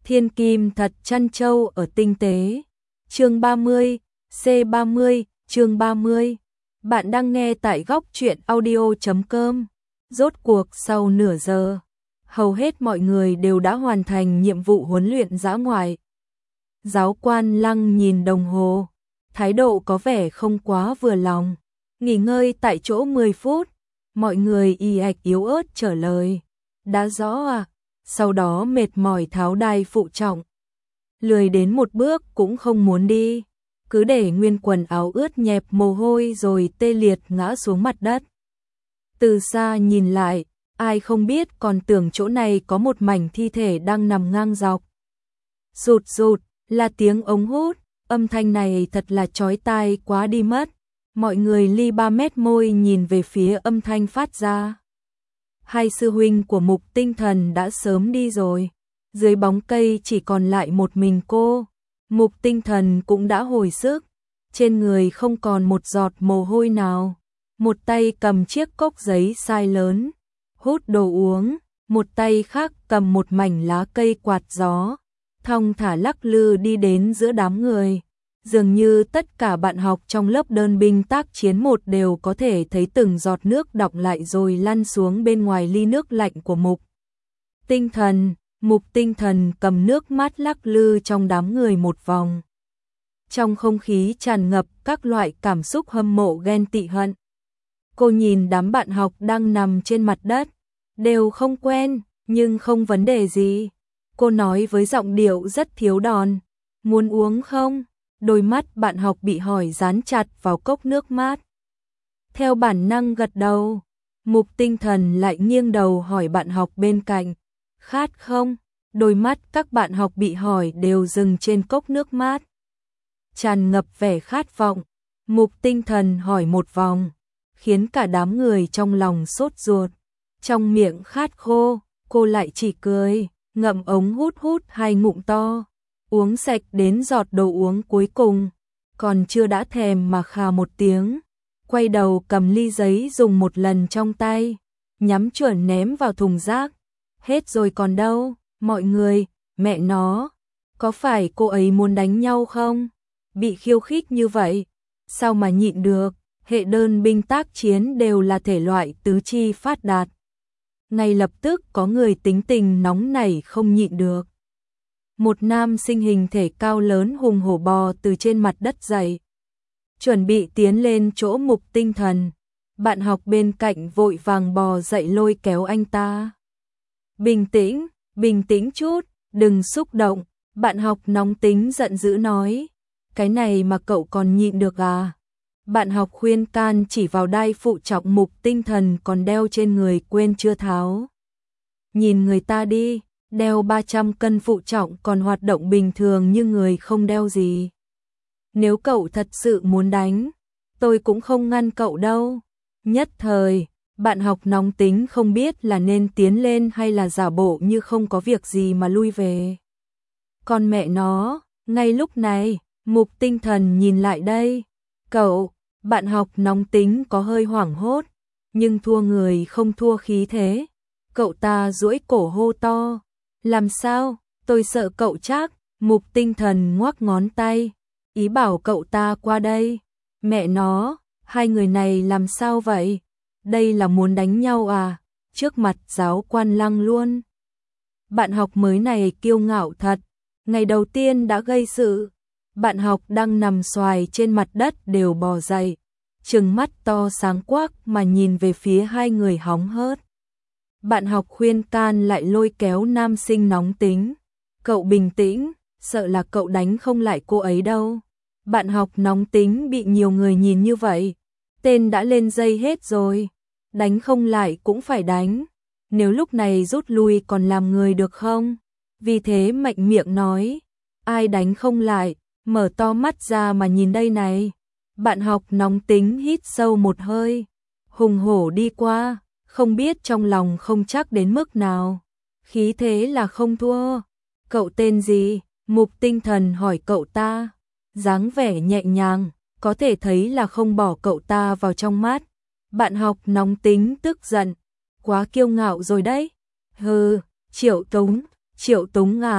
Thiên kim thật chăn trâu ở tinh tế. Chương 30, C30, chương 30. Bạn đang nghe tại góc truyện audio.com. Rốt cuộc sau nửa giờ, hầu hết mọi người đều đã hoàn thành nhiệm vụ huấn luyện dã ngoại. Giáo quan Lăng nhìn đồng hồ, thái độ có vẻ không quá vừa lòng. Nghỉ ngơi tại chỗ 10 phút, mọi người y ạch yếu ớt trả lời. Đã rõ à? Sau đó mệt mỏi tháo đai phụ trọng. Lười đến một bước cũng không muốn đi, cứ để nguyên quần áo ướt nhẹp mồ hôi rồi tê liệt ngã xuống mặt đất. Từ xa nhìn lại, ai không biết còn tưởng chỗ này có một mảnh thi thể đang nằm ngang dọc. Rụt rụt là tiếng ống hút, âm thanh này thật là chói tai quá đi mất. Mọi người ly 3 mét môi nhìn về phía âm thanh phát ra. Hai sư huynh của Mục Tinh Thần đã sớm đi rồi, dưới bóng cây chỉ còn lại một mình cô. Mục Tinh Thần cũng đã hồi sức, trên người không còn một giọt mồ hôi nào. Một tay cầm chiếc cốc giấy size lớn, hút đồ uống, một tay khác cầm một mảnh lá cây quạt gió, thong thả lắc lư đi đến giữa đám người. Dường như tất cả bạn học trong lớp đơn binh tác chiến 1 đều có thể thấy từng giọt nước đọng lại rồi lăn xuống bên ngoài ly nước lạnh của Mục Tinh Thần. Mục Tinh Thần cầm nước mát lắc lư trong đám người một vòng. Trong không khí tràn ngập các loại cảm xúc hâm mộ ghen tị hận. Cô nhìn đám bạn học đang nằm trên mặt đất, đều không quen, nhưng không vấn đề gì. Cô nói với giọng điệu rất thiếu đòn, muốn uống không? Đôi mắt bạn học bị hỏi dán chặt vào cốc nước mát. Theo bản năng gật đầu, Mục Tinh Thần lại nghiêng đầu hỏi bạn học bên cạnh, khát không? Đôi mắt các bạn học bị hỏi đều dừng trên cốc nước mát. Tràn ngập vẻ khát vọng, Mục Tinh Thần hỏi một vòng, khiến cả đám người trong lòng sốt ruột. Trong miệng khát khô, cô lại chỉ cười, ngậm ống hút hút 2 ngụm to. Uống sạch đến giọt đồ uống cuối cùng, còn chưa đã thèm mà khà một tiếng, quay đầu cầm ly giấy dùng một lần trong tay, nhắm chuẩn ném vào thùng rác. Hết rồi còn đâu, mọi người, mẹ nó, có phải cô ấy muốn đánh nhau không? Bị khiêu khích như vậy, sao mà nhịn được, hệ đơn binh tác chiến đều là thể loại tứ chi phát đạt. Ngay lập tức có người tính tình nóng nảy không nhịn được. Một nam sinh hình thể cao lớn hùng hổ bò từ trên mặt đất dậy, chuẩn bị tiến lên chỗ Mục Tinh Thần. Bạn học bên cạnh vội vàng bò dậy lôi kéo anh ta. Bình tĩnh chút, đừng xúc động. Bạn học nóng tính giận dữ nói, cái này mà cậu còn nhịn được à? Bạn học khuyên can chỉ vào đai phụ trọng Mục Tinh Thần còn đeo trên người quên chưa tháo. Nhìn người ta đi, đeo 300 cân phụ trọng còn hoạt động bình thường như người không đeo gì. Nếu cậu thật sự muốn đánh, tôi cũng không ngăn cậu đâu. Nhất thời, bạn học nóng tính không biết là nên tiến lên hay là giả bộ như không có việc gì mà lui về. Con mẹ nó, ngay lúc này, Mục Tinh Thần nhìn lại đây. Cậu, bạn học nóng tính có hơi hoảng hốt, nhưng thua người không thua khí thế. Cậu ta duỗi cổ hô to. Làm sao? Tôi sợ cậu chắc. Mục Tinh Thần ngoắc ngón tay, ý bảo cậu ta qua đây. Mẹ nó, hai người này làm sao vậy? Đây là muốn đánh nhau à? Trước mặt giáo quan Lăng luôn. Bạn học mới này kiêu ngạo thật, ngày đầu tiên đã gây sự. Bạn học đang nằm xoài trên mặt đất đều bò dậy, trừng mắt to sáng quắc mà nhìn về phía hai người hóng hớt. Bạn học khuyên can lại lôi kéo nam sinh nóng tính. Cậu bình tĩnh, sợ là cậu đánh không lại cô ấy đâu. Bạn học nóng tính bị nhiều người nhìn như vậy, tên đã lên dây hết rồi. Đánh không lại cũng phải đánh. Nếu lúc này rút lui còn làm người được không? Vì thế mạnh miệng nói, ai đánh không lại, mở to mắt ra mà nhìn đây này. Bạn học nóng tính hít sâu một hơi, hùng hổ đi qua, không biết trong lòng không chắc đến mức nào. Khí thế là không thua. Cậu tên gì? Mục Tinh Thần hỏi cậu ta. Dáng vẻ nhẹ nhàng, có thể thấy là không bỏ cậu ta vào trong mắt. Bạn học nóng tính tức giận, quá kiêu ngạo rồi đấy. Hừ, Triệu Túng à,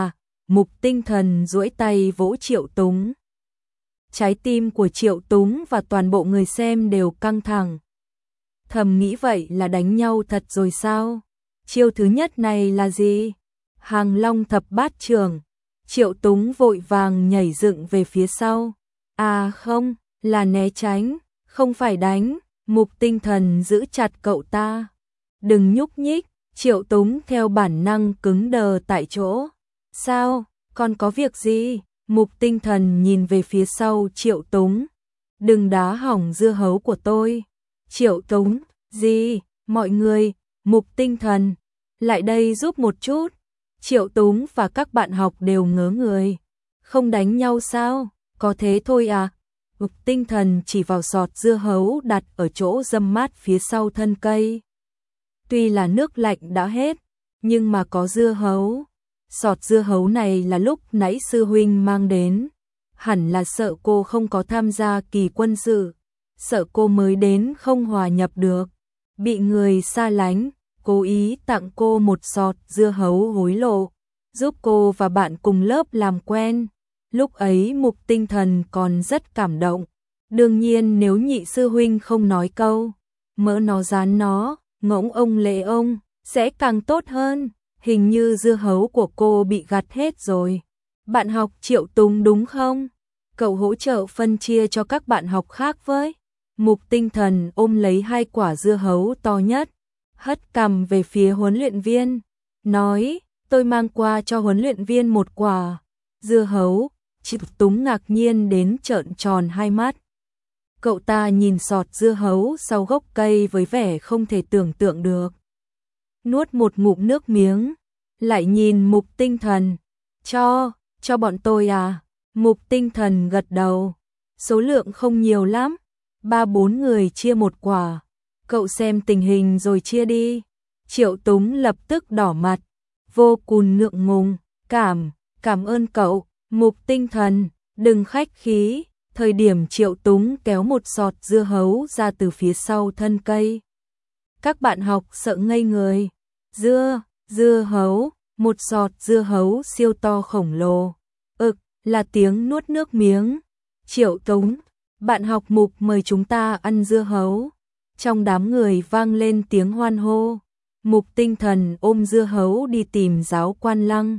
Mục Tinh Thần duỗi tay vỗ Triệu Túng. Trái tim của Triệu Túng và toàn bộ người xem đều căng thẳng. Thầm nghĩ vậy là đánh nhau thật rồi sao? Chiêu thứ nhất này là gì? Hàng Long thập bát trưởng. Triệu Túng vội vàng nhảy dựng về phía sau. À không, là né tránh, không phải đánh. Mục Tinh Thần giữ chặt cậu ta. Đừng nhúc nhích. Triệu Túng theo bản năng cứng đờ tại chỗ. Sao, còn có việc gì? Mục Tinh Thần nhìn về phía sau Triệu Túng. Đừng đá hỏng dưa hấu của tôi. Triệu Túng, gì? Mọi người, Mục Tinh Thần, lại đây giúp một chút. Triệu Túng và các bạn học đều ngớ người. Không đánh nhau sao? Có thế thôi à? Mục Tinh Thần chỉ vào sọt dưa hấu đặt ở chỗ râm mát phía sau thân cây. Tuy là nước lạnh đã hết, nhưng mà có dưa hấu. Sọt dưa hấu này là lúc nãy sư huynh mang đến. Hẳn là sợ cô không có tham gia kỳ quân sự. Sợ cô mới đến không hòa nhập được. Bị người xa lánh, cố ý tặng cô một sọt dưa hấu hối lộ. Giúp cô và bạn cùng lớp làm quen. Lúc ấy Mục Tinh Thần còn rất cảm động. Đương nhiên nếu nhị sư huynh không nói câu mỡ nó dán nó, ngỗng ông lệ ông, sẽ càng tốt hơn. Hình như dưa hấu của cô bị gặt hết rồi. Bạn học Triệu Túng đúng không? Cậu hỗ trợ phân chia cho các bạn học khác với. Mục Tinh Thần ôm lấy 2 quả dưa hấu to nhất, hất cằm về phía huấn luyện viên, nói, tôi mang qua cho huấn luyện viên 1 quả. Dưa hấu. Triệu Túng ngạc nhiên đến trợn tròn 2 mắt. Cậu ta nhìn sọt dưa hấu sau gốc cây với vẻ không thể tưởng tượng được. Nuốt một ngụm nước miếng, lại nhìn Mục Tinh Thần. Cho bọn tôi à? Mục Tinh Thần gật đầu. Số lượng không nhiều lắm, 3-4 người chia 1 quả. Cậu xem tình hình rồi chia đi. Triệu Túng lập tức đỏ mặt, vô cùng ngượng ngùng. Cảm ơn cậu. Mục Tinh Thần, đừng khách khí. Thời điểm Triệu Túng kéo một sọt dưa hấu ra từ phía sau thân cây. Các bạn học sợ ngây người. Dưa hấu, một sọt dưa hấu siêu to khổng lồ. Là tiếng nuốt nước miếng. Triệu Túng, bạn học Mục mời chúng ta ăn dưa hấu. Trong đám người vang lên tiếng hoan hô. Mục Tinh Thần ôm dưa hấu đi tìm giáo quan Lăng.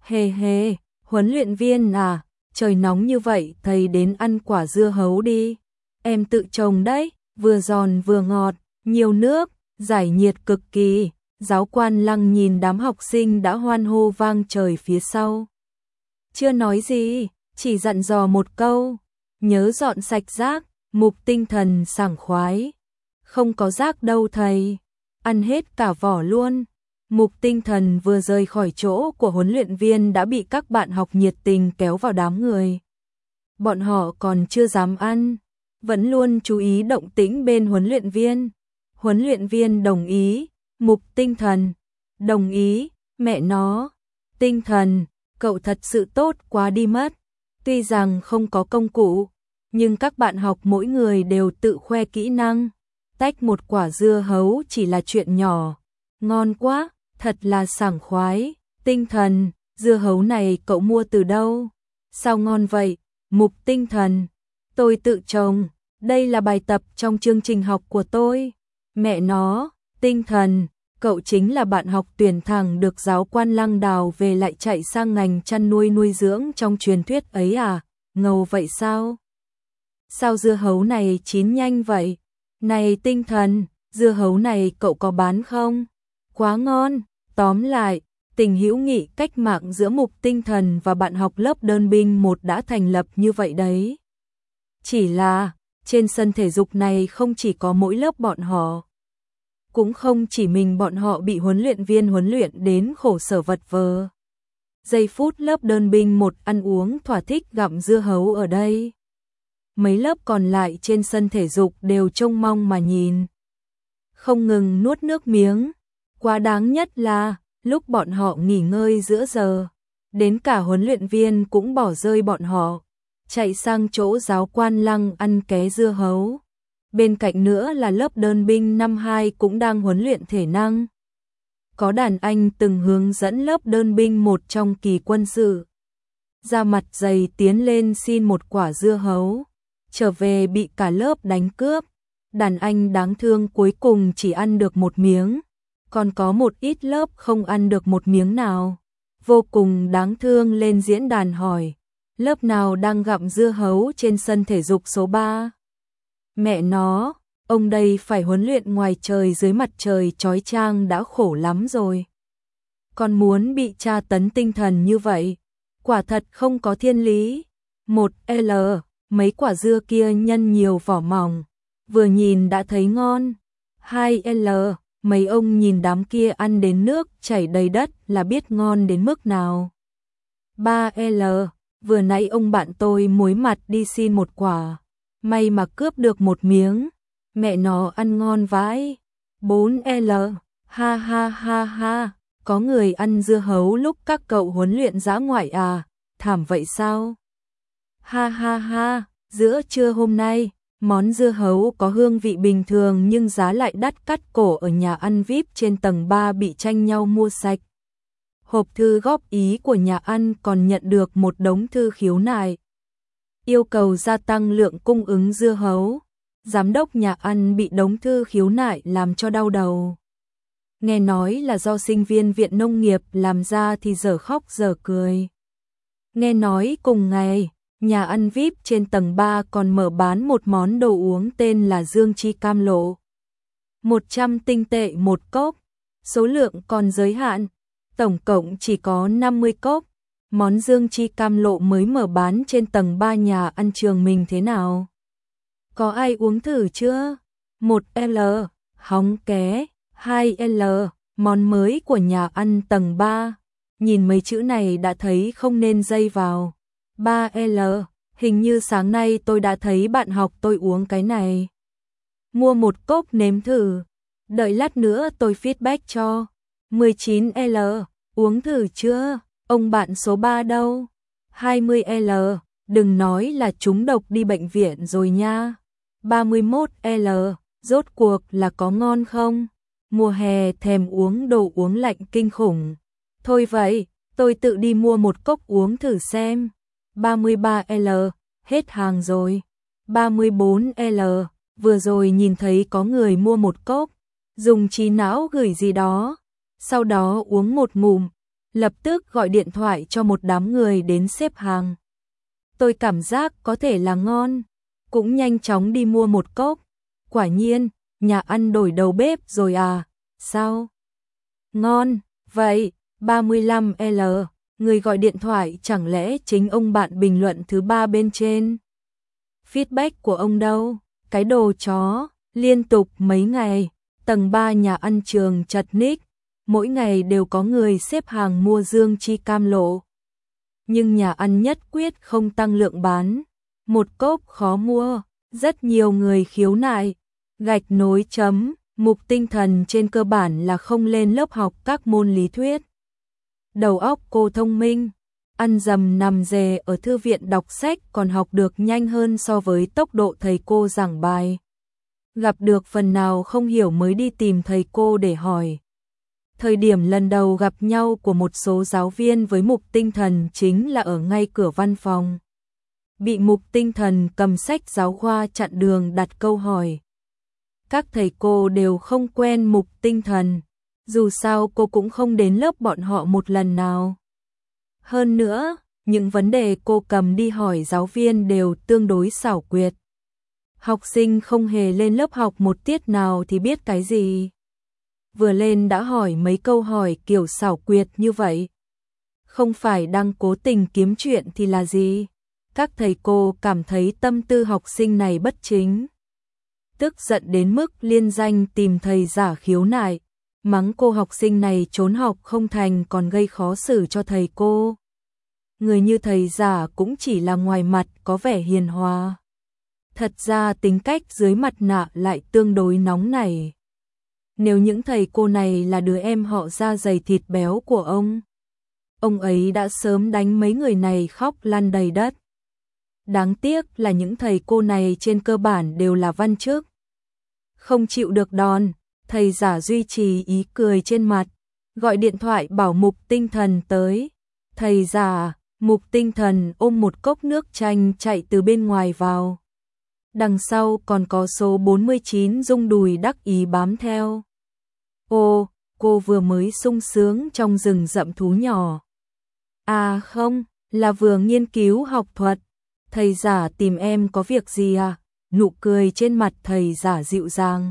Hề, huấn luyện viên à, trời nóng như vậy thầy đến ăn quả dưa hấu đi. Em tự trồng đấy, vừa giòn vừa ngọt, nhiều nước, giải nhiệt cực kỳ. Giáo quan Lăng nhìn đám học sinh đã hoan hô vang trời phía sau. Chưa nói gì, chỉ dặn dò một câu, nhớ dọn sạch rác. Mục Tinh Thần sảng khoái. Không có rác đâu thầy, ăn hết cả vỏ luôn. Mục Tinh Thần vừa rời khỏi chỗ của huấn luyện viên đã bị các bạn học nhiệt tình kéo vào đám người. Bọn họ còn chưa dám ăn, vẫn luôn chú ý động tĩnh bên huấn luyện viên. Huấn luyện viên đồng ý. Mục Tinh Thần, đồng ý. Mẹ nó, Tinh Thần, cậu thật sự tốt quá đi mất. Tuy rằng không có công cụ, nhưng các bạn học mỗi người đều tự khoe kỹ năng. Tách một quả dưa hấu chỉ là chuyện nhỏ. Ngon quá, thật là sảng khoái. Tinh Thần, dưa hấu này cậu mua từ đâu? Sao ngon vậy? Mục Tinh Thần, tôi tự trồng, đây là bài tập trong chương trình học của tôi. Mẹ nó, Tinh Thần, cậu chính là bạn học tuyển thẳng được giáo quan Lăng đào về lại chạy sang ngành chăn nuôi nuôi dưỡng trong truyền thuyết ấy à? Ngầu vậy sao? Sao dưa hấu này chín nhanh vậy? Này Tinh Thần, dưa hấu này cậu có bán không? Quá ngon. Tóm lại, tình hữu nghị cách mạng giữa Mục Tinh Thần và bạn học lớp đơn binh 1 đã thành lập như vậy đấy. Chỉ là, trên sân thể dục này không chỉ có mỗi lớp bọn họ. Cũng không chỉ mình bọn họ bị huấn luyện viên huấn luyện đến khổ sở vật vờ. Giây phút lớp đơn binh 1 ăn uống thỏa thích gặm dưa hấu ở đây. Mấy lớp còn lại trên sân thể dục đều trông mong mà nhìn. Không ngừng nuốt nước miếng. Quá đáng nhất là, lúc bọn họ nghỉ ngơi giữa giờ, đến cả huấn luyện viên cũng bỏ rơi bọn họ, chạy sang chỗ giáo quan Lăng ăn ké dưa hấu. Bên cạnh nữa là lớp đơn binh năm 2 cũng đang huấn luyện thể năng. Có đàn anh từng hướng dẫn lớp đơn binh 1 trong kỳ quân sự. ra mặt dày tiến lên xin một quả dưa hấu, trở về bị cả lớp đánh cướp. Đàn anh đáng thương cuối cùng chỉ ăn được một miếng, còn có một ít lớp không ăn được một miếng nào. Vô cùng đáng thương lên diễn đàn hỏi, lớp nào đang gặm dưa hấu trên sân thể dục số 3? Mẹ nó, ông đây phải huấn luyện ngoài trời dưới mặt trời chói chang đã khổ lắm rồi. Còn muốn bị tra tấn tinh thần như vậy, quả thật không có thiên lý. 1L, mấy quả dưa kia nhân nhiều vỏ mỏng, vừa nhìn đã thấy ngon. 2L, mấy ông nhìn đám kia ăn đến nước chảy đầy đất là biết ngon đến mức nào. 3L, vừa nãy ông bạn tôi muối mặt đi xin một quả, may mà cướp được một miếng, mẹ nó ăn ngon vãi. 4L, ha ha ha ha, có người ăn dưa hấu lúc các cậu huấn luyện dã ngoại à, thảm vậy sao? Ha ha ha, giữa trưa hôm nay, món dưa hấu có hương vị bình thường nhưng giá lại đắt cắt cổ ở nhà ăn VIP trên tầng 3 bị tranh nhau mua sạch. Hộp thư góp ý của nhà ăn còn nhận được một đống thư khiếu nại. Yêu cầu gia tăng lượng cung ứng dưa hấu. Giám đốc nhà ăn bị đống thư khiếu nại làm cho đau đầu. Nghe nói là do sinh viên viện nông nghiệp làm ra thì dở khóc dở cười. Nghe nói cùng ngày, nhà ăn VIP trên tầng 3 còn mở bán một món đồ uống tên là Dương Chi Cam Lộ. 100 tinh tệ một cốc, số lượng còn giới hạn, tổng cộng chỉ có 50 cốc. Món Dương Chi Cam Lộ mới mở bán trên tầng 3 nhà ăn trường mình thế nào? Có ai uống thử chưa? 1L, hóng ké. 2L, món mới của nhà ăn tầng 3. Nhìn mấy chữ này đã thấy không nên dây vào. 3L, hình như sáng nay tôi đã thấy bạn học tôi uống cái này. Mua một cốc nếm thử. Đợi lát nữa tôi feedback cho. 19L, uống thử chưa? Ông bạn số 3 đâu? 20L, đừng nói là trúng độc đi bệnh viện rồi nha. 31L, rốt cuộc là có ngon không? Mùa hè thèm uống đồ uống lạnh kinh khủng. Thôi vậy, tôi tự đi mua một cốc uống thử xem. 33L, hết hàng rồi. 34L, vừa rồi nhìn thấy có người mua một cốc, dùng trí não gửi gì đó, sau đó uống một ngụm, lập tức gọi điện thoại cho một đám người đến xếp hàng. Tôi cảm giác có thể là ngon, cũng nhanh chóng đi mua một cốc. Quả nhiên, nhà ăn đổi đầu bếp rồi à? Sao? Ngon, vậy, 35L, người gọi điện thoại chẳng lẽ chính ông bạn bình luận thứ 3 bên trên? Feedback của ông đâu? Cái đồ chó, liên tục mấy ngày, tầng 3 nhà ăn trường chật ních, mỗi ngày đều có người xếp hàng mua Dương Chi Cam Lộ. Nhưng nhà ăn nhất quyết không tăng lượng bán, một cốc khó mua, rất nhiều người khiếu nại. Gạch nối chấm, mục tinh thần trên cơ bản là không lên lớp học các môn lý thuyết. Đầu óc cô thông minh, ăn dầm nằm dề ở thư viện đọc sách còn học được nhanh hơn so với tốc độ thầy cô giảng bài. Gặp được phần nào không hiểu mới đi tìm thầy cô để hỏi. Thời điểm lần đầu gặp nhau của một số giáo viên với mục tinh thần chính là ở ngay cửa văn phòng. Bị mục tinh thần cầm sách giáo khoa chặn đường đặt câu hỏi. Các thầy cô đều không quen mục tinh thần, dù sao cô cũng không đến lớp bọn họ một lần nào. Hơn nữa, những vấn đề cô cầm đi hỏi giáo viên đều tương đối xảo quyệt. Học sinh không hề lên lớp học một tiết nào thì biết cái gì. Vừa lên đã hỏi mấy câu hỏi kiểu xảo quyệt như vậy. Không phải đang cố tình kiếm chuyện thì là gì? Các thầy cô cảm thấy tâm tư học sinh này bất chính. Tức giận đến mức liên danh tìm thầy giả khiếu nại, mắng cô học sinh này trốn học không thành còn gây khó xử cho thầy cô. Người như thầy giả cũng chỉ là ngoài mặt có vẻ hiền hòa. Thật ra tính cách dưới mặt nạ lại tương đối nóng nảy. Nếu những thầy cô này là đứa em họ da dày thịt béo của ông ấy đã sớm đánh mấy người này khóc lăn đầy đất. Đáng tiếc là những thầy cô này trên cơ bản đều là văn chức. Không chịu được đòn, thầy giả duy trì ý cười trên mặt, gọi điện thoại bảo mục tinh thần tới. Thầy giả, Mục Tinh Thần ôm một cốc nước chanh chạy từ bên ngoài vào. Đằng sau còn có số 49 rung đùi đắc ý bám theo. Ô, cô vừa mới sung sướng trong rừng rậm thú nhỏ. À không, là vừa nghiên cứu học thuật. Thầy giả tìm em có việc gì à? Nụ cười trên mặt thầy giả dịu dàng.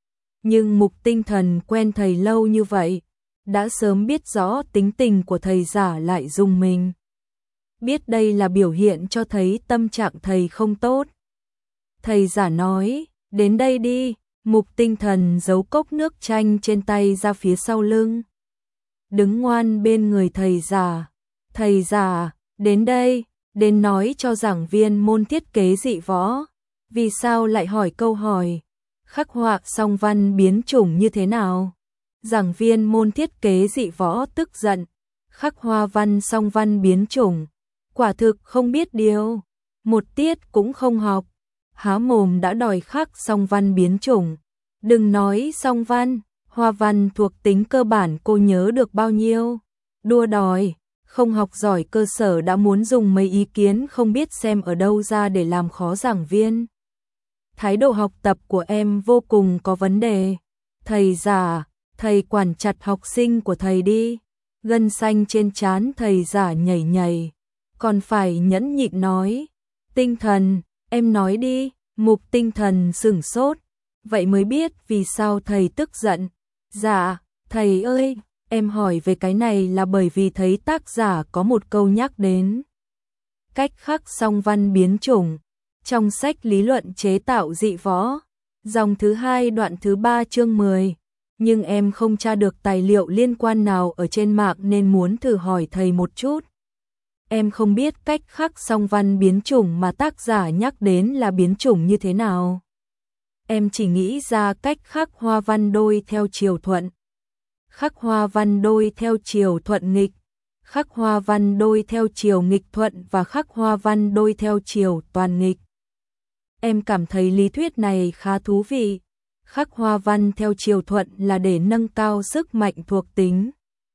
Nhưng Mục Tinh Thần quen thầy lâu như vậy, đã sớm biết rõ tính tình của thầy giả lại rùng mình. Biết đây là biểu hiện cho thấy tâm trạng thầy không tốt. Thầy giả nói, đến đây đi. Mục Tinh Thần giấu cốc nước chanh trên tay ra phía sau lưng. Đứng ngoan bên người thầy giả. Thầy giả, đến đây, đến nói cho giảng viên môn thiết kế dị võ. Vì sao lại hỏi câu hỏi? Khắc họa song văn biến chủng như thế nào? Giảng viên môn thiết kế dị võ tức giận. Khắc hoa văn song văn biến chủng. Quả thực không biết điều. Một tiết cũng không học. Há mồm đã đòi khắc song văn biến chủng. Đừng nói song văn, hoa văn thuộc tính cơ bản cô nhớ được bao nhiêu. Đua đòi, không học giỏi cơ sở đã muốn dùng mấy ý kiến không biết xem ở đâu ra để làm khó giảng viên. Thái độ học tập của em vô cùng có vấn đề. Thầy giả, thầy quản chặt học sinh của thầy đi. Gân xanh trên trán thầy giả nhảy nhảy. Còn phải nhẫn nhịn nói. Tinh Thần, em nói đi. Mục Tinh Thần sửng sốt. Vậy mới biết vì sao thầy tức giận. Dạ, thầy ơi, em hỏi về cái này là bởi vì thấy tác giả có một câu nhắc đến cách khắc song văn biến chủng trong sách lý luận chế tạo dị võ, dòng thứ 2 đoạn thứ 3 chương 10. Nhưng em không tra được tài liệu liên quan nào ở trên mạng nên muốn thử hỏi thầy một chút. Em không biết cách khắc song văn biến chủng mà tác giả nhắc đến là biến chủng như thế nào. Em chỉ nghĩ ra cách khắc hoa văn đôi theo chiều thuận. Khắc hoa văn đôi theo chiều thuận nghịch. Khắc hoa văn đôi theo chiều nghịch thuận và khắc hoa văn đôi theo chiều toàn nghịch. Em cảm thấy lý thuyết này khá thú vị. Khắc hoa văn theo chiều thuận là để nâng cao sức mạnh thuộc tính.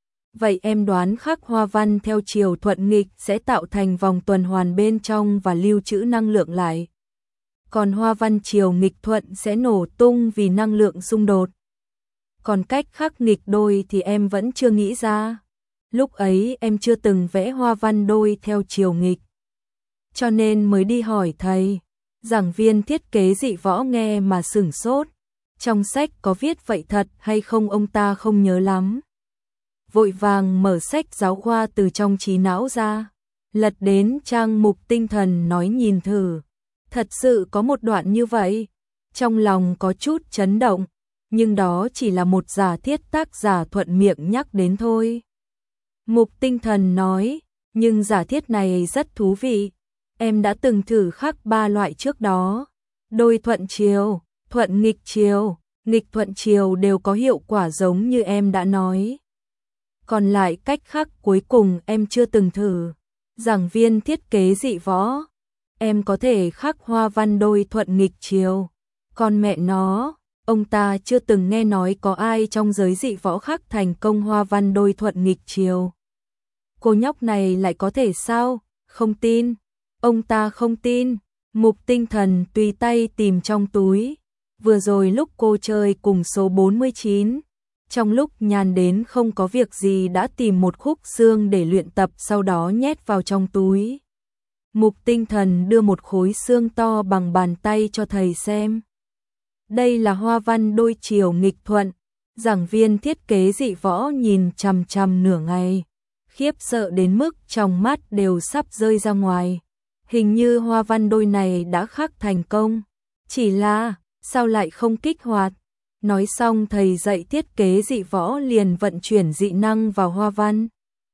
Vậy em đoán khắc hoa văn theo chiều thuận nghịch sẽ tạo thành vòng tuần hoàn bên trong và lưu trữ năng lượng lại. Còn hoa văn chiều nghịch thuận sẽ nổ tung vì năng lượng xung đột. Còn cách khắc nghịch đôi thì em vẫn chưa nghĩ ra. Lúc ấy em chưa từng vẽ hoa văn đôi theo chiều nghịch. Cho nên mới đi hỏi thầy. Giảng viên thiết kế dị võ nghe mà sửng sốt. Trong sách có viết vậy thật hay không ông ta không nhớ lắm. Vội vàng mở sách giáo khoa từ trong trí não ra. Lật đến trang Mục Tinh Thần nói nhìn thử. Thật sự có một đoạn như vậy. Trong lòng có chút chấn động. Nhưng đó chỉ là một giả thiết tác giả thuận miệng nhắc đến thôi. Mục Tinh Thần nói. Nhưng giả thiết này rất thú vị. Em đã từng thử khắc 3 loại trước đó. Đôi thuận chiều, thuận nghịch chiều, nghịch thuận chiều đều có hiệu quả giống như em đã nói. Còn lại cách khắc cuối cùng em chưa từng thử. Giảng viên thiết kế dị võ. Em có thể khắc hoa văn đôi thuận nghịch chiều. Còn mẹ nó, ông ta chưa từng nghe nói có ai trong giới dị võ khắc thành công hoa văn đôi thuận nghịch chiều. Cô nhóc này lại có thể sao? Không tin. Ông ta không tin. Mục Tinh Thần tùy tay tìm trong túi. Vừa rồi lúc cô chơi cùng số 49, trong lúc nhàn đến không có việc gì đã tìm một khúc xương để luyện tập sau đó nhét vào trong túi. Mục Tinh Thần đưa một khối xương to bằng bàn tay cho thầy xem. Đây là hoa văn đôi chiều nghịch thuận. Giảng viên thiết kế dị võ nhìn chằm chằm nửa ngày. Khiếp sợ đến mức trong mắt đều sắp rơi ra ngoài. Hình như hoa văn đôi này đã khắc thành công. Chỉ là, sao lại không kích hoạt? Nói xong thầy dạy thiết kế dị võ liền vận chuyển dị năng vào hoa văn.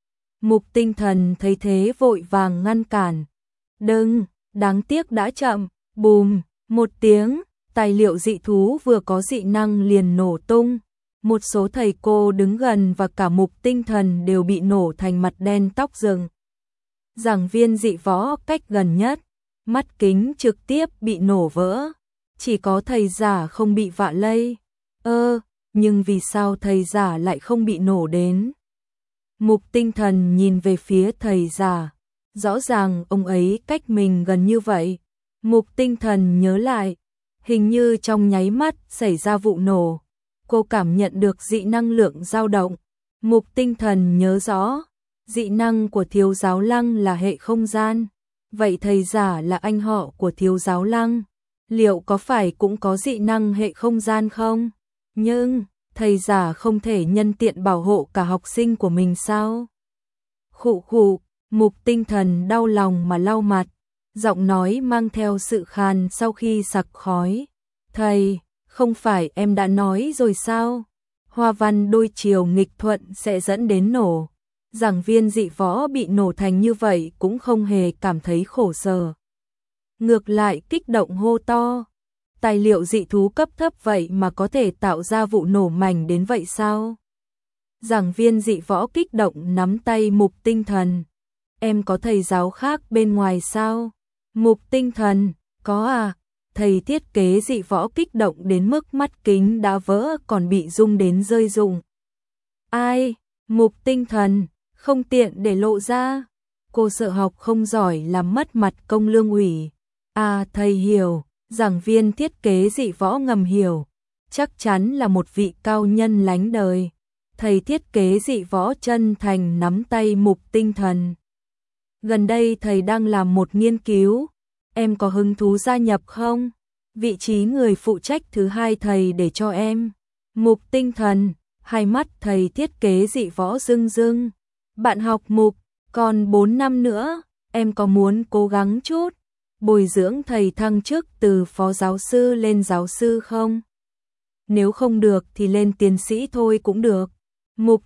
Mục Tinh Thần thấy thế vội vàng ngăn cản. Đừng, đáng tiếc đã chậm. Bùm, một tiếng, tài liệu dị thú vừa có dị năng liền nổ tung. Một số thầy cô đứng gần và cả Mục Tinh Thần đều bị nổ thành mặt đen tóc rừng. Giảng viên dị võ cách gần nhất, mắt kính trực tiếp bị nổ vỡ. Chỉ có thầy giả không bị vạ lây. Nhưng vì sao thầy giả lại không bị nổ đến? Mục Tinh Thần nhìn về phía thầy giả. Rõ ràng ông ấy cách mình gần như vậy. Mục Tinh Thần nhớ lại, hình như trong nháy mắt xảy ra vụ nổ, cô cảm nhận được dị năng lượng dao động. Mục Tinh Thần nhớ rõ, dị năng của Thiếu Giáo Lăng là hệ không gian. Vậy thầy giả là anh họ của Thiếu Giáo Lăng, liệu có phải cũng có dị năng hệ không gian không? Nhưng, thầy giả không thể nhân tiện bảo hộ cả học sinh của mình sao? Khụ khụ, Mục Tinh Thần đau lòng mà lau mặt, giọng nói mang theo sự khàn sau khi sặc khói. Thầy, không phải em đã nói rồi sao? Hoa văn đôi chiều nghịch thuận sẽ dẫn đến nổ. Giảng viên dị võ bị nổ thành như vậy cũng không hề cảm thấy khổ sở. Ngược lại kích động hô to. Tài liệu dị thú cấp thấp vậy mà có thể tạo ra vụ nổ mảnh đến vậy sao? Giảng viên dị võ kích động nắm tay Mục Tinh Thần. Em có thầy giáo khác bên ngoài sao? Mục Tinh Thần, có à? Thầy thiết kế dị võ kích động đến mức mắt kính đã vỡ còn bị rung đến rơi rụng. Ai? Mục Tinh Thần, không tiện để lộ ra. Cô sợ học không giỏi làm mất mặt công lương ủy. À thầy hiểu, giảng viên thiết kế dị võ ngầm hiểu. Chắc chắn là một vị cao nhân lánh đời. Thầy thiết kế dị võ chân thành nắm tay Mục Tinh Thần. Gần đây thầy đang làm một nghiên cứu. Em có hứng thú gia nhập không? Vị trí người phụ trách thứ hai thầy để cho em. Mục Tinh Thần, hai mắt thầy thiết kế dị võ rưng rưng. Bạn học Mục, còn 4 năm nữa, em có muốn cố gắng chút, bồi dưỡng thầy thăng chức từ phó giáo sư lên giáo sư không? Nếu không được thì lên tiến sĩ thôi cũng được. Mục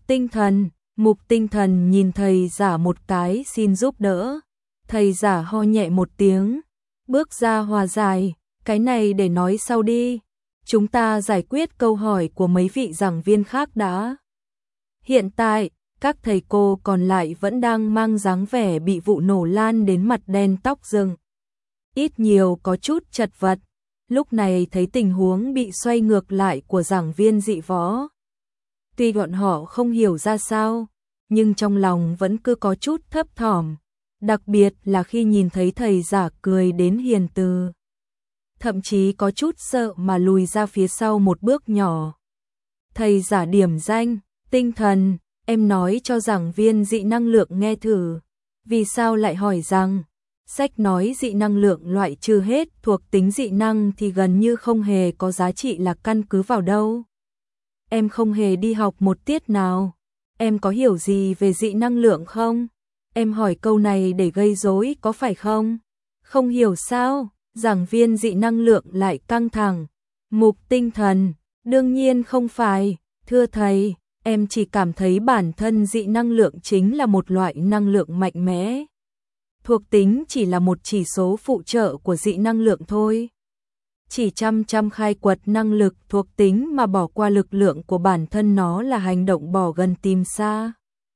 Tinh Thần nhìn thầy giả một cái xin giúp đỡ. Thầy giả ho nhẹ một tiếng, bước ra hòa giải, cái này để nói sau đi. Chúng ta giải quyết câu hỏi của mấy vị giảng viên khác đã. Hiện tại, các thầy cô còn lại vẫn đang mang dáng vẻ bị vụ nổ lan đến mặt đen tóc rừng. Ít nhiều có chút chật vật, lúc này thấy tình huống bị xoay ngược lại của giảng viên dị võ. Tuy bọn họ không hiểu ra sao, nhưng trong lòng vẫn cứ có chút thấp thỏm, đặc biệt là khi nhìn thấy thầy giả cười đến hiền từ. Thậm chí có chút sợ mà lùi ra phía sau một bước nhỏ. Thầy giả điểm danh, Tinh Thần, em nói cho giảng viên dị năng lượng nghe thử. Vì sao lại hỏi rằng, sách nói dị năng lượng loại trừ hết thuộc tính dị năng thì gần như không hề có giá trị là căn cứ vào đâu. Em không hề đi học một tiết nào. Em có hiểu gì về dị năng lượng không? Em hỏi câu này để gây rối có phải không? Không hiểu sao? Giảng viên dị năng lượng lại căng thẳng. Mục Tinh Thần, đương nhiên không phải. Thưa thầy, em chỉ cảm thấy bản thân dị năng lượng chính là một loại năng lượng mạnh mẽ. Thuộc tính chỉ là một chỉ số phụ trợ của dị năng lượng thôi. Chỉ chăm khai quật năng lực thuộc tính mà bỏ qua lực lượng của bản thân nó là hành động bỏ gần tìm xa.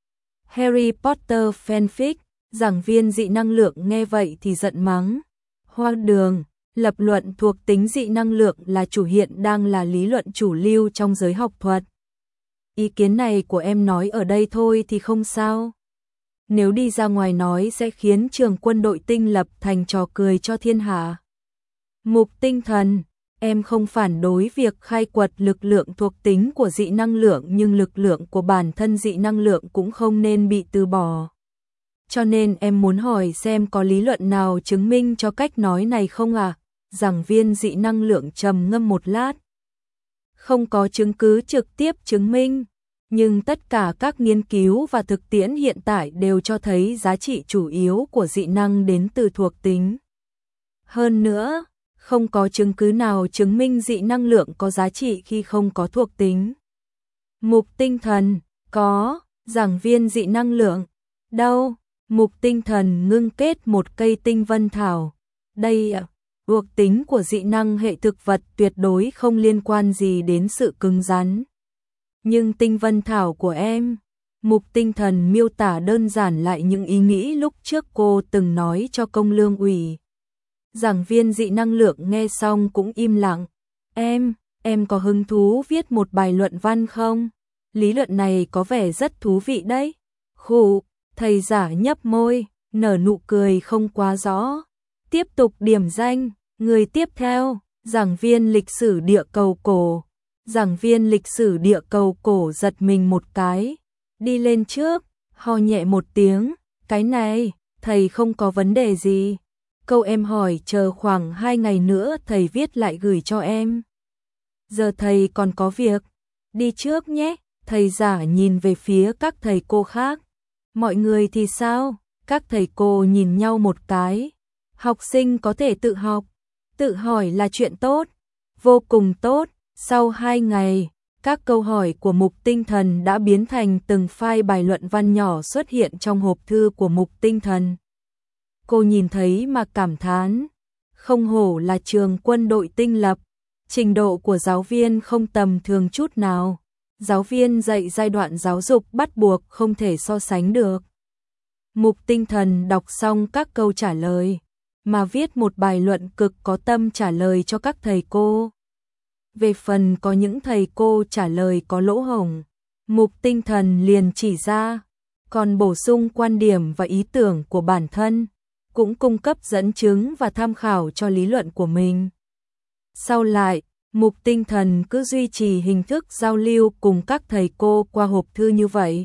Harry Potter fanfic, giảng viên dị năng lượng nghe vậy thì giận mắng. Hoa đường, lập luận thuộc tính dị năng lượng là chủ hiện đang là lý luận chủ lưu trong giới học thuật. Ý kiến này của em nói ở đây thôi thì không sao. Nếu đi ra ngoài nói sẽ khiến trường quân đội tinh lập thành trò cười cho thiên hạ. Mục Tinh Thần, em không phản đối việc khai quật lực lượng thuộc tính của dị năng lượng nhưng lực lượng của bản thân dị năng lượng cũng không nên bị từ bỏ. Cho nên em muốn hỏi xem có lý luận nào chứng minh cho cách nói này không ạ? Giảng viên dị năng lượng trầm ngâm một lát. Không có chứng cứ trực tiếp chứng minh, nhưng tất cả các nghiên cứu và thực tiễn hiện tại đều cho thấy giá trị chủ yếu của dị năng đến từ thuộc tính. Hơn nữa, không có chứng cứ nào chứng minh dị năng lượng có giá trị khi không có thuộc tính. Mục Tinh Thần, có, giảng viên dị năng lượng. Đâu? Mục Tinh Thần ngưng kết một cây tinh vân thảo. Đây ạ, thuộc tính của dị năng hệ thực vật tuyệt đối không liên quan gì đến sự cứng rắn. Nhưng tinh vân thảo của em, Mục Tinh Thần miêu tả đơn giản lại những ý nghĩ lúc trước cô từng nói cho công lương ủy. Giảng viên dị năng lượng nghe xong cũng im lặng. Em có hứng thú viết một bài luận văn không? Lý luận này có vẻ rất thú vị đấy. Khụ, thầy giả nhấp môi, nở nụ cười không quá rõ. Tiếp tục điểm danh, người tiếp theo, giảng viên lịch sử địa cầu cổ. Giảng viên lịch sử địa cầu cổ giật mình một cái, đi lên trước, ho nhẹ một tiếng, cái này, thầy không có vấn đề gì. Câu em hỏi chờ khoảng 2 ngày nữa thầy viết lại gửi cho em. Giờ thầy còn có việc, đi trước nhé. Thầy giả nhìn về phía các thầy cô khác. Mọi người thì sao? Các thầy cô nhìn nhau một cái. Học sinh có thể tự học, tự hỏi là chuyện tốt, vô cùng tốt. Sau 2 ngày, các câu hỏi của Mục Tinh Thần đã biến thành từng file bài luận văn nhỏ xuất hiện trong hộp thư của Mục Tinh Thần. Cô nhìn thấy mà cảm thán, không hổ là trường quân đội tinh lập, trình độ của giáo viên không tầm thường chút nào. Giáo viên dạy giai đoạn giáo dục bắt buộc không thể so sánh được. Mục Tinh Thần đọc xong các câu trả lời, mà viết một bài luận cực có tâm trả lời cho các thầy cô. Về phần có những thầy cô trả lời có lỗ hổng, Mục Tinh Thần liền chỉ ra, còn bổ sung quan điểm và ý tưởng của bản thân, cũng cung cấp dẫn chứng và tham khảo cho lý luận của mình. Sau lại, Mục Tinh Thần cứ duy trì hình thức giao lưu cùng các thầy cô qua hộp thư như vậy.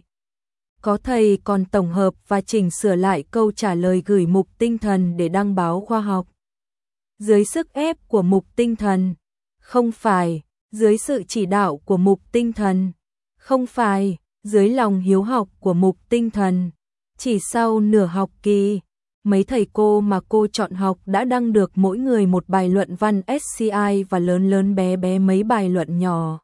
Có thầy còn tổng hợp và chỉnh sửa lại câu trả lời gửi Mục Tinh Thần để đăng báo khoa học. Dưới sức ép của Mục Tinh Thần, không phải, dưới sự chỉ đạo của Mục Tinh Thần, không phải, dưới lòng hiếu học của Mục Tinh Thần. Chỉ sau nửa học kỳ, mấy thầy cô mà cô chọn học đã đăng được mỗi người một bài luận văn SCI và lớn lớn bé bé mấy bài luận nhỏ.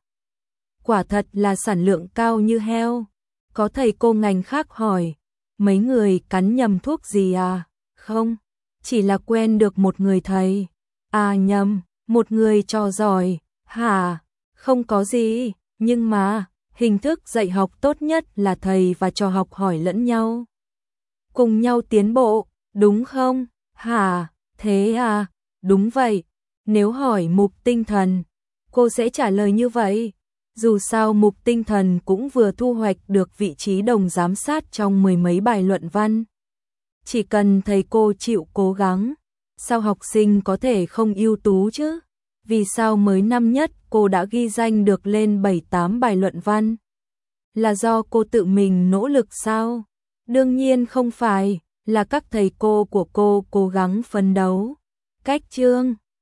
Quả thật là sản lượng cao như heo. Có thầy cô ngành khác hỏi, mấy người cắn nhầm thuốc gì à? Không, chỉ là quen được một người thầy. À nhầm, một người trò giỏi. Hả? Không có gì, nhưng mà hình thức dạy học tốt nhất là thầy và trò học hỏi lẫn nhau, cùng nhau tiến bộ, đúng không? Hả? Thế à? Đúng vậy. Nếu hỏi Mục Tinh Thần, cô sẽ trả lời như vậy. Dù sao Mục Tinh Thần cũng vừa thu hoạch được vị trí đồng giám sát trong 10 mấy bài luận văn. Chỉ cần thầy cô chịu cố gắng, sao học sinh có thể không ưu tú chứ? Vì sao mới năm nhất cô đã ghi danh được lên 7-8 bài luận văn? Là do cô tự mình nỗ lực sao? Đương nhiên không phải, là các thầy cô của cô cố gắng phấn đấu. Cách chương